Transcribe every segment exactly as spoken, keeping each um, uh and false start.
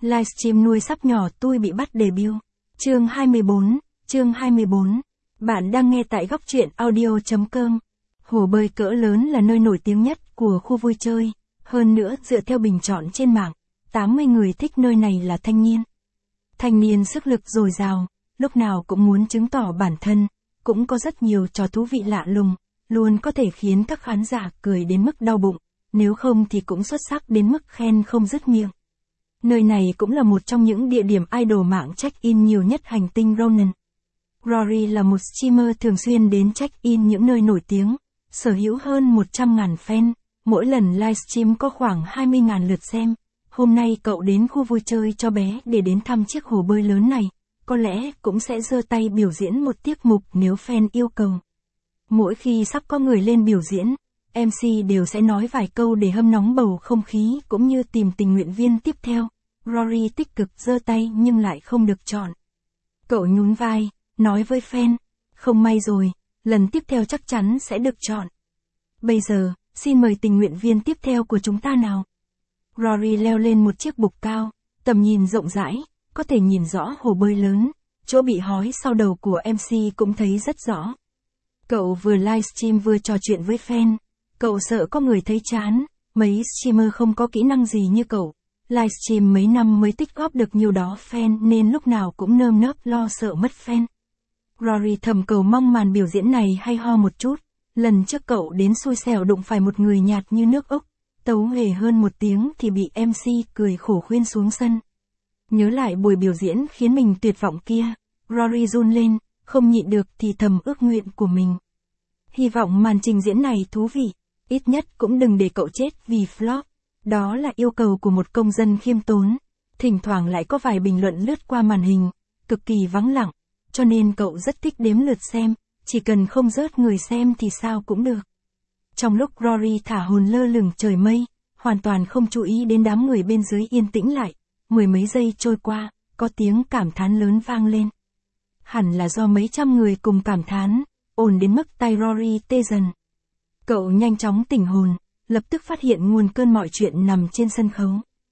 Livestream nuôi sắp nhỏ tôi bị bắt debut. Chương hai mươi bốn, chương hai mươi bốn. Bạn đang nghe tại góc truyện audio chấm com. Hồ bơi cỡ lớn là nơi nổi tiếng nhất của khu vui chơi. Hơn nữa, dựa theo bình chọn trên mạng, tám mươi người thích nơi này là thanh niên. Thanh niên sức lực dồi dào, lúc nào cũng muốn chứng tỏ bản thân, cũng có rất nhiều trò thú vị lạ lùng, luôn có thể khiến các khán giả cười đến mức đau bụng, nếu không thì cũng xuất sắc đến mức khen không dứt miệng. Nơi này cũng là một trong những địa điểm idol mạng check-in nhiều nhất hành tinh Ronan. Rory là một streamer thường xuyên đến check-in những nơi nổi tiếng, sở hữu hơn một trăm nghìn fan, mỗi lần livestream có khoảng hai mươi nghìn lượt xem. Hôm nay cậu đến khu vui chơi cho bé để đến thăm chiếc hồ bơi lớn này, có lẽ cũng sẽ giơ tay biểu diễn một tiết mục nếu fan yêu cầu. Mỗi khi sắp có người lên biểu diễn, em xê đều sẽ nói vài câu để hâm nóng bầu không khí cũng như tìm tình nguyện viên tiếp theo. Rory tích cực giơ tay nhưng lại không được chọn. Cậu nhún vai, nói với fan, không may rồi, lần tiếp theo chắc chắn sẽ được chọn. Bây giờ, xin mời tình nguyện viên tiếp theo của chúng ta nào. Rory leo lên một chiếc bục cao, tầm nhìn rộng rãi, có thể nhìn rõ hồ bơi lớn, chỗ bị hói sau đầu của em xê cũng thấy rất rõ. Cậu vừa livestream vừa trò chuyện với fan, cậu sợ có người thấy chán, mấy streamer không có kỹ năng gì như cậu. Livestream mấy năm mới tích góp được nhiều đó fan nên lúc nào cũng nơm nớp lo sợ mất fan. Rory thầm cầu mong màn biểu diễn này hay ho một chút, lần trước cậu đến xui xẻo đụng phải một người nhạt như nước ốc, tấu hề hơn một tiếng thì bị em xê cười khổ khuyên xuống sân. Nhớ lại buổi biểu diễn khiến mình tuyệt vọng kia, Rory run lên, không nhịn được thì thầm ước nguyện của mình. Hy vọng màn trình diễn này thú vị, ít nhất cũng đừng để cậu chết vì flop. Đó là yêu cầu của một công dân khiêm tốn, thỉnh thoảng lại có vài bình luận lướt qua màn hình, cực kỳ vắng lặng, cho nên cậu rất thích đếm lượt xem, chỉ cần không rớt người xem thì sao cũng được. Trong lúc Rory thả hồn lơ lửng trời mây, hoàn toàn không chú ý đến đám người bên dưới yên tĩnh lại, mười mấy giây trôi qua, có tiếng cảm thán lớn vang lên. Hẳn là do mấy trăm người cùng cảm thán, ồn đến mức tai Rory tê dần. Cậu nhanh chóng tỉnh hồn, lập tức phát hiện nguồn cơn mọi chuyện nằm trên sân khấu.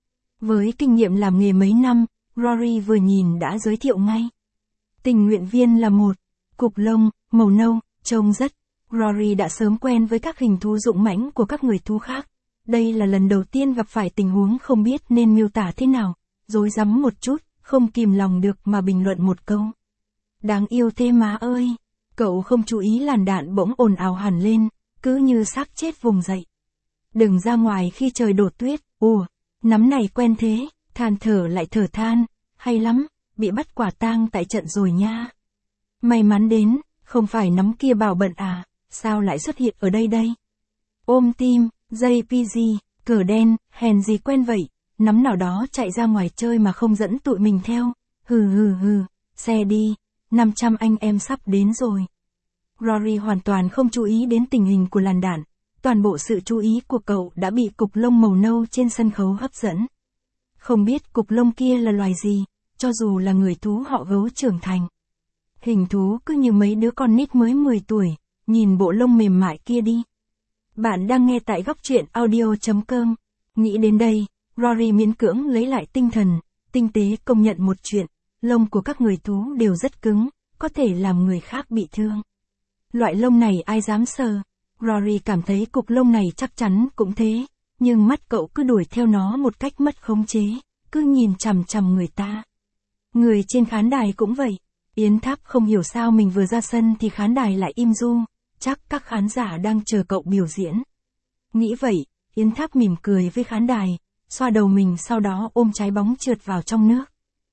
Với kinh nghiệm làm nghề mấy năm, Rory vừa nhìn đã giới thiệu ngay. Tình nguyện viên là một cục lông, màu nâu, trông rất. Rory đã sớm quen với các hình thú dũng mãnh của các người thú khác. Đây là lần đầu tiên gặp phải tình huống không biết nên miêu tả thế nào, rối rắm một chút, không kìm lòng được mà bình luận một câu. Đáng yêu thế má ơi! Cậu không chú ý làn đạn bỗng ồn ào hẳn lên, cứ như xác chết vùng dậy. Đừng ra ngoài khi trời đổ tuyết, ủa, nắm này quen thế, than thở lại thở than, hay lắm, bị bắt quả tang tại trận rồi nha. May mắn đến, không phải nắm kia bảo bận à, sao lại xuất hiện ở đây đây? Ôm tim, dây pê giê, cờ đen, hèn gì quen vậy, nắm nào đó chạy ra ngoài chơi mà không dẫn tụi mình theo, hừ hừ hừ, xe đi, năm trăm anh em sắp đến rồi. Rory hoàn toàn không chú ý đến tình hình của làn đạn. Toàn bộ sự chú ý của cậu đã bị cục lông màu nâu trên sân khấu hấp dẫn. Không biết cục lông kia là loài gì, cho dù là người thú họ gấu trưởng thành. Hình thú cứ như mấy đứa con nít mới mười tuổi, nhìn bộ lông mềm mại kia đi. Bạn đang nghe tại góc truyện audio chấm com. Nghĩ đến đây, Rory miễn cưỡng lấy lại tinh thần, tinh tế công nhận một chuyện, lông của các người thú đều rất cứng, có thể làm người khác bị thương. Loại lông này ai dám sờ? Rory cảm thấy cục lông này chắc chắn cũng thế, nhưng mắt cậu cứ đuổi theo nó một cách mất khống chế, cứ nhìn chằm chằm người ta. Người trên khán đài cũng vậy, Yến Tháp không hiểu sao mình vừa ra sân thì khán đài lại im ru, chắc các khán giả đang chờ cậu biểu diễn. Nghĩ vậy, Yến Tháp mỉm cười với khán đài, xoa đầu mình sau đó ôm trái bóng trượt vào trong nước.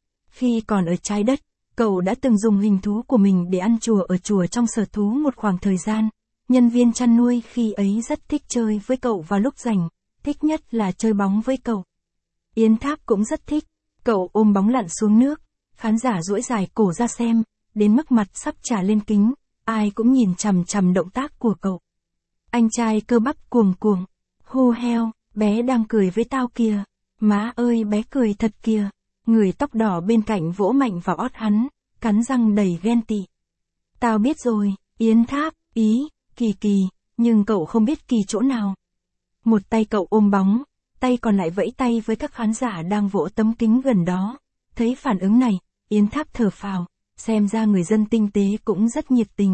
Khi còn ở trái đất, cậu đã từng dùng hình thú của mình để ăn chùa ở chùa trong sở thú một khoảng thời gian. Nhân viên chăn nuôi khi ấy rất thích chơi với cậu vào lúc rảnh, thích nhất là chơi bóng với cậu. Yến Tháp cũng rất thích, cậu ôm bóng lặn xuống nước, khán giả duỗi dài cổ ra xem, đến mức mặt sắp trà lên kính, ai cũng nhìn chằm chằm động tác của cậu. Anh trai cơ bắp cuồng cuồng, hu heo, bé đang cười với tao kìa, má ơi bé cười thật kìa, người tóc đỏ bên cạnh vỗ mạnh vào ót hắn, cắn răng đầy ghen tị. Tao biết rồi, Yến Tháp, ý. Kỳ kỳ, nhưng cậu không biết kỳ chỗ nào. Một tay cậu ôm bóng, tay còn lại vẫy tay với các khán giả đang vỗ tấm kính gần đó. Thấy phản ứng này, Yến Tháp thở phào, xem ra người dân tinh tế cũng rất nhiệt tình.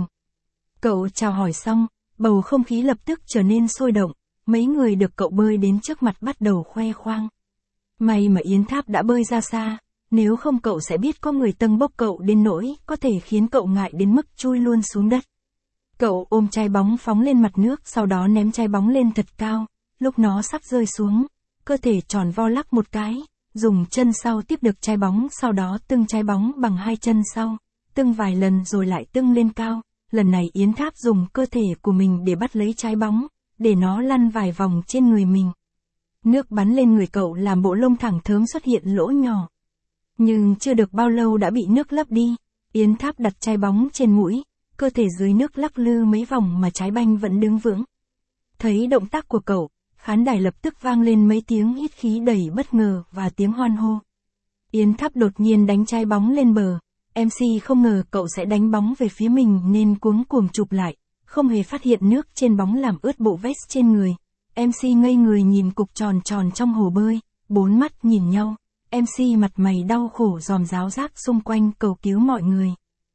Cậu chào hỏi xong, bầu không khí lập tức trở nên sôi động, mấy người được cậu bơi đến trước mặt bắt đầu khoe khoang. May mà Yến Tháp đã bơi ra xa, nếu không cậu sẽ biết có người tâng bốc cậu đến nỗi có thể khiến cậu ngại đến mức chui luôn xuống đất. Cậu ôm trái bóng phóng lên mặt nước, sau đó ném trái bóng lên thật cao, lúc nó sắp rơi xuống, cơ thể tròn vo lắc một cái, dùng chân sau tiếp được trái bóng, sau đó tưng trái bóng bằng hai chân sau, tưng vài lần rồi lại tưng lên cao. Lần này Yến Tháp dùng cơ thể của mình để bắt lấy trái bóng, để nó lăn vài vòng trên người mình. Nước bắn lên người cậu làm bộ lông thẳng thớm xuất hiện lỗ nhỏ. Nhưng chưa được bao lâu đã bị nước lấp đi, Yến Tháp đặt trái bóng trên mũi, cơ thể dưới nước lắc lư mấy vòng mà trái banh vẫn đứng vững. Thấy động tác của cậu, khán đài lập tức vang lên mấy tiếng hít khí đầy bất ngờ và tiếng hoan hô. Yến Tháp đột nhiên đánh trái bóng lên bờ, em xê không ngờ cậu sẽ đánh bóng về phía mình nên cuống cuồng chụp lại, không hề phát hiện nước trên bóng làm ướt bộ vest trên người. em xê ngây người nhìn cục tròn tròn trong hồ bơi, bốn mắt nhìn nhau, em xê mặt mày đau khổ ròm ráo rác xung quanh cầu cứu mọi người.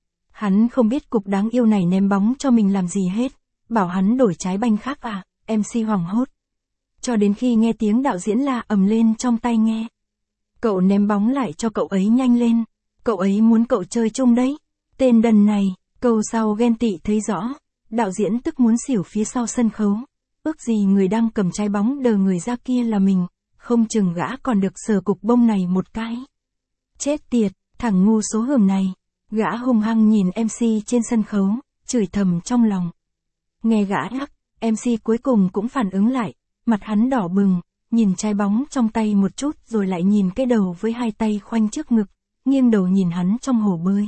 Hắn không biết cục đáng yêu này ném bóng cho mình làm gì hết, bảo hắn đổi trái banh khác à, em xê hoảng hốt. Cho đến khi nghe tiếng đạo diễn la ầm lên trong tai nghe. Cậu ném bóng lại cho cậu ấy nhanh lên, cậu ấy muốn cậu chơi chung đấy. Tên đần này, câu sau ghen tị thấy rõ, đạo diễn tức muốn xỉu phía sau sân khấu. Ước gì người đang cầm trái bóng đờ người ra kia là mình, không chừng gã còn được sờ cục bông này một cái. Chết tiệt, thằng ngu số hưởng này. Gã hung hăng nhìn em xê trên sân khấu, chửi thầm trong lòng. Nghe gã nhắc, em xê cuối cùng cũng phản ứng lại, mặt hắn đỏ bừng, nhìn trái bóng trong tay một chút rồi lại nhìn cái đầu với hai tay khoanh trước ngực, nghiêng đầu nhìn hắn trong hồ bơi.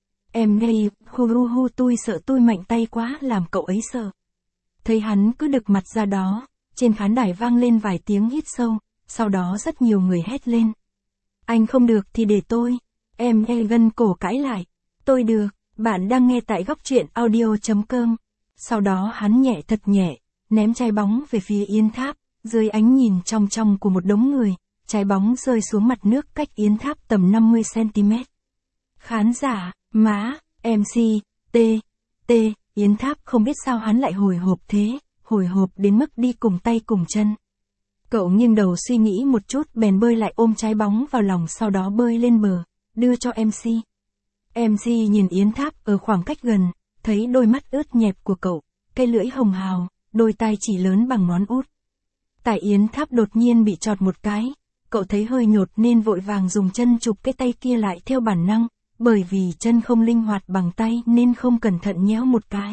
Em đây, hu hu hu tôi sợ tôi mạnh tay quá làm cậu ấy sợ. Thấy hắn cứ đực mặt ra đó, trên khán đài vang lên vài tiếng hít sâu, sau đó rất nhiều người hét lên. Anh không được thì để tôi. Em e gân cổ cãi lại. Tôi được, bạn đang nghe tại góc truyện audio chấm com. Sau đó hắn nhẹ thật nhẹ, ném trái bóng về phía Yến Tháp, dưới ánh nhìn trong trong của một đống người, trái bóng rơi xuống mặt nước cách Yến Tháp tầm năm mươi xăng ti mét. Khán giả, má, em xê, T, T, Yến Tháp không biết sao hắn lại hồi hộp thế, hồi hộp đến mức đi cùng tay cùng chân. Cậu nghiêng đầu suy nghĩ một chút bèn bơi lại ôm trái bóng vào lòng, sau đó bơi lên bờ, đưa cho em xê. em xê nhìn Yến Tháp ở khoảng cách gần, thấy đôi mắt ướt nhẹp của cậu, cây lưỡi hồng hào, đôi tai chỉ lớn bằng ngón út. Tại Yến Tháp đột nhiên bị chọt một cái, cậu thấy hơi nhột nên vội vàng dùng chân chụp cái tay kia lại theo bản năng, bởi vì chân không linh hoạt bằng tay nên không cẩn thận nhéo một cái.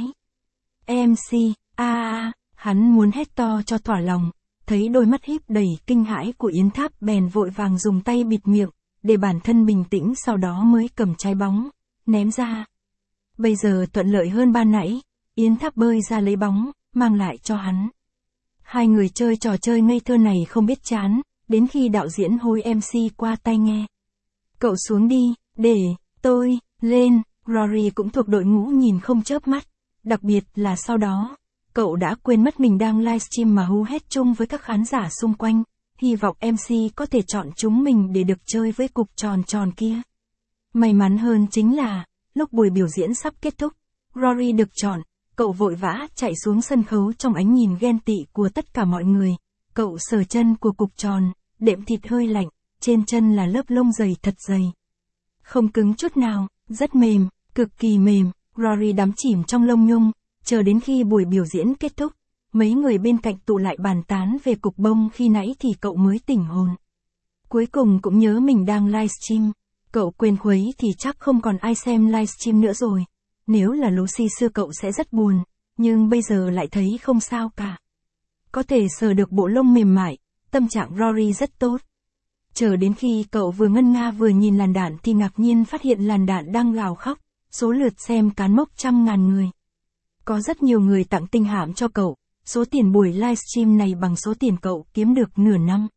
em xê, a a, hắn muốn hét to cho thỏa lòng, thấy đôi mắt híp đầy kinh hãi của Yến Tháp bèn vội vàng dùng tay bịt miệng, để bản thân bình tĩnh, sau đó mới cầm trái bóng, ném ra. Bây giờ thuận lợi hơn ban nãy, Yến Tháp bơi ra lấy bóng, mang lại cho hắn. Hai người chơi trò chơi ngây thơ này không biết chán, đến khi đạo diễn hối em xê qua tai nghe. Cậu xuống đi, để tôi lên. Rory cũng thuộc đội ngũ nhìn không chớp mắt, đặc biệt là sau đó, cậu đã quên mất mình đang livestream mà hú hét chung với các khán giả xung quanh, hy vọng em xê có thể chọn chúng mình để được chơi với cục tròn tròn kia. May mắn hơn chính là, lúc buổi biểu diễn sắp kết thúc, Rory được chọn, cậu vội vã chạy xuống sân khấu trong ánh nhìn ghen tị của tất cả mọi người. Cậu sờ chân của cục tròn, đệm thịt hơi lạnh, trên chân là lớp lông dày thật dày. Không cứng chút nào, rất mềm, cực kỳ mềm. Rory đắm chìm trong lông nhung, chờ đến khi buổi biểu diễn kết thúc, mấy người bên cạnh tụ lại bàn tán về cục bông khi nãy thì cậu mới tỉnh hồn. Cuối cùng cũng nhớ mình đang livestream, cậu quên khuấy thì chắc không còn ai xem livestream nữa rồi. Nếu là Lucy xưa cậu sẽ rất buồn, nhưng bây giờ lại thấy không sao cả. Có thể sờ được bộ lông mềm mại, tâm trạng Rory rất tốt. Chờ đến khi cậu vừa ngân nga vừa nhìn làn đạn thì ngạc nhiên phát hiện làn đạn đang gào khóc, số lượt xem cán mốc trăm ngàn người. Có rất nhiều người tặng tinh hạm cho cậu, số tiền buổi livestream này bằng số tiền cậu kiếm được nửa năm.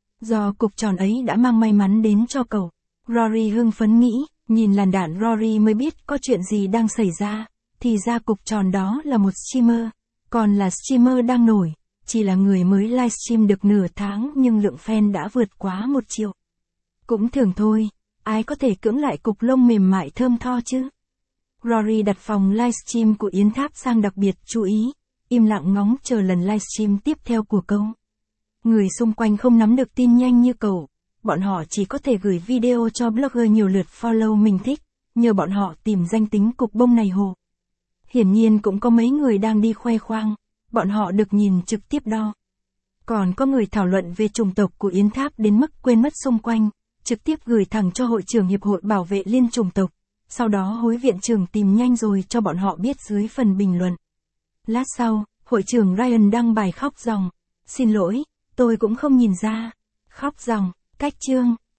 Do cục tròn ấy đã mang may mắn đến cho cậu, Rory hưng phấn nghĩ, nhìn làn đạn Rory mới biết có chuyện gì đang xảy ra, thì ra cục tròn đó là một streamer, còn là streamer đang nổi, chỉ là người mới livestream được nửa tháng nhưng lượng fan đã vượt quá một triệu. Cũng thường thôi, ai có thể cưỡng lại cục lông mềm mại thơm tho chứ? Rory đặt phòng livestream của Yến Tháp sang đặc biệt chú ý, im lặng ngóng chờ lần livestream tiếp theo của cậu. Người xung quanh không nắm được tin nhanh như cậu, bọn họ chỉ có thể gửi video cho blogger nhiều lượt follow mình thích, nhờ bọn họ tìm danh tính cục bông này hồ. Hiển nhiên cũng có mấy người đang đi khoe khoang, bọn họ được nhìn trực tiếp đo. Còn có người thảo luận về chủng tộc của Yến Tháp đến mức quên mất xung quanh, trực tiếp gửi thẳng cho hội trưởng Hiệp hội Bảo vệ Liên chủng tộc, sau đó hối viện trưởng tìm nhanh rồi cho bọn họ biết dưới phần bình luận. Lát sau, hội trưởng Ryan đăng bài khóc ròng, xin lỗi, tôi cũng không nhìn ra, khóc ròng, cách chương.